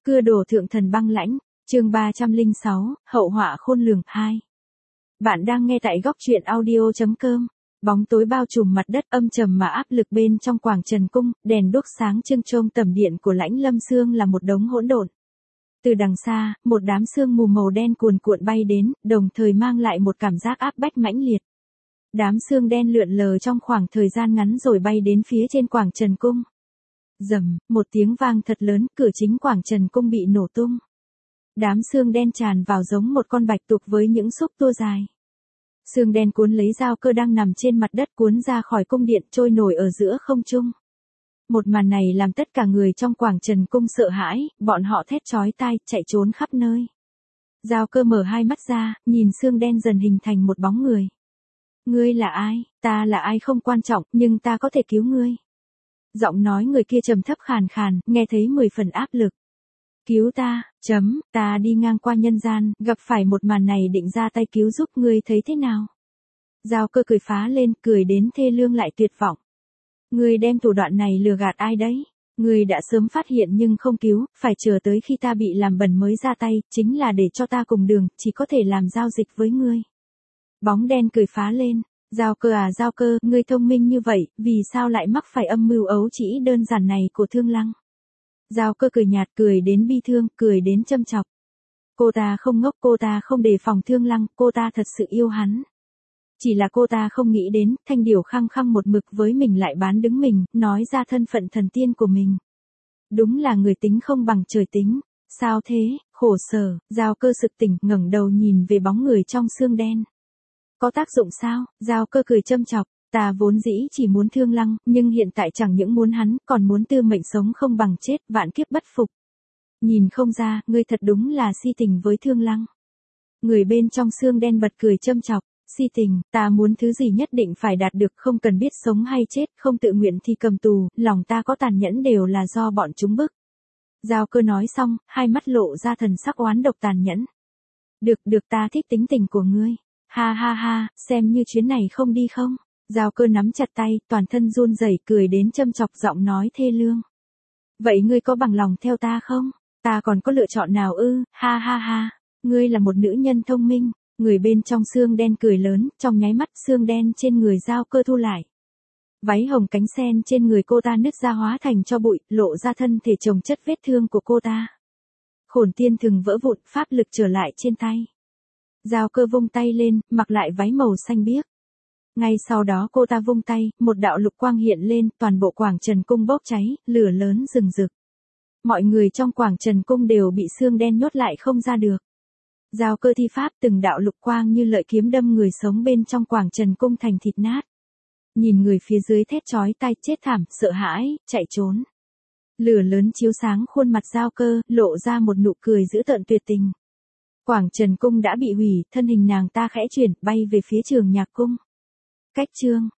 Cưa đổ thượng thần băng lãnh, chương 306, hậu họa khôn lường 2. Bạn đang nghe tại góc truyện audio.com. Bóng tối bao trùm mặt đất âm trầm mà áp lực bên trong quảng Trần Cung, đèn đuốc sáng trưng trông tầm điện của Lãnh Lâm Sương là một đống hỗn độn. Từ đằng xa, một đám sương mù màu đen cuồn cuộn bay đến, đồng thời mang lại một cảm giác áp bách mãnh liệt. Đám sương đen lượn lờ trong khoảng thời gian ngắn rồi bay đến phía trên quảng Trần Cung. Rầm, một tiếng vang thật lớn, cửa chính quảng Trần Cung bị nổ tung. Đám sương đen tràn vào giống một con bạch tuộc với những xúc tua dài. Sương đen cuốn lấy Giao Cơ đang nằm trên mặt đất cuốn ra khỏi cung điện trôi nổi ở giữa không trung. Một màn này làm tất cả người trong quảng Trần Cung sợ hãi, bọn họ thét chói tai, chạy trốn khắp nơi. Giao Cơ mở hai mắt ra, nhìn sương đen dần hình thành một bóng người. Ngươi là ai? Ta là ai không quan trọng, nhưng ta có thể cứu ngươi. Giọng nói người kia trầm thấp khàn khàn, nghe thấy 10 phần áp lực. Cứu ta, ta đi ngang qua nhân gian, gặp phải một màn này định ra tay cứu giúp, ngươi thấy thế nào? Giao Cơ cười phá lên, cười đến thê lương lại tuyệt vọng. Ngươi đem thủ đoạn này lừa gạt ai đấy? Ngươi đã sớm phát hiện nhưng không cứu, phải chờ tới khi ta bị làm bẩn mới ra tay, chính là để cho ta cùng đường, chỉ có thể làm giao dịch với ngươi. Bóng đen cười phá lên. Giao Cơ à Giao Cơ, ngươi thông minh như vậy, vì sao lại mắc phải âm mưu ấu trĩ đơn giản này của Thương Lăng? Giao Cơ cười nhạt, cười đến bi thương, cười đến châm chọc. Cô ta không ngốc, cô ta không đề phòng Thương Lăng, cô ta thật sự yêu hắn. Chỉ là cô ta không nghĩ đến, Thanh Điểu khăng khăng một mực với mình lại bán đứng mình, nói ra thân phận thần tiên của mình. Đúng là người tính không bằng trời tính. Sao thế, khổ sở, Giao Cơ sực tỉnh, ngẩng đầu nhìn về bóng người trong sương đen. Có tác dụng sao? Giao Cơ cười châm chọc, ta vốn dĩ chỉ muốn Thương Lăng, nhưng hiện tại chẳng những muốn hắn, còn muốn tư mệnh sống không bằng chết, vạn kiếp bất phục. Nhìn không ra, ngươi thật đúng là si tình với Thương Lăng. Người bên trong sương đen bật cười châm chọc, si tình, ta muốn thứ gì nhất định phải đạt được, không cần biết sống hay chết, không tự nguyện thì cầm tù, lòng ta có tàn nhẫn đều là do bọn chúng bức. Giao Cơ nói xong, hai mắt lộ ra thần sắc oán độc tàn nhẫn. Được ta thích tính tình của ngươi. Ha ha ha, xem như chuyến này không đi không? Giao Cơ nắm chặt tay, toàn thân run rẩy, cười đến châm chọc, giọng nói thê lương. Vậy ngươi có bằng lòng theo ta không? Ta còn có lựa chọn nào ư? Ha ha ha, ngươi là một nữ nhân thông minh. Người bên trong sương đen cười lớn, trong nháy mắt sương đen trên người Giao Cơ thu lại. Váy hồng cánh sen trên người cô ta nứt ra hóa thành tro bụi, lộ ra thân thể chồng chất vết thương của cô ta. Khổn tiên thừng vỡ vụn, pháp lực trở lại trên tay. Giao Cơ vung tay lên, mặc lại váy màu xanh biếc. Ngay sau đó cô ta vung tay, một đạo lục quang hiện lên, toàn bộ quảng Trần Cung bốc cháy, lửa lớn rừng rực. Mọi người trong quảng Trần Cung đều bị sương đen nhốt lại không ra được. Giao Cơ thi pháp, từng đạo lục quang như lợi kiếm đâm người sống bên trong quảng Trần Cung thành thịt nát. Nhìn người phía dưới thét chói tai, chết thảm, sợ hãi, chạy trốn. Lửa lớn chiếu sáng khuôn mặt Giao Cơ, lộ ra một nụ cười dữ tợn tuyệt tình. Quảng Trần Cung đã bị hủy, thân hình nàng ta khẽ chuyển, bay về phía Trường Nhạc Cung. Cách chương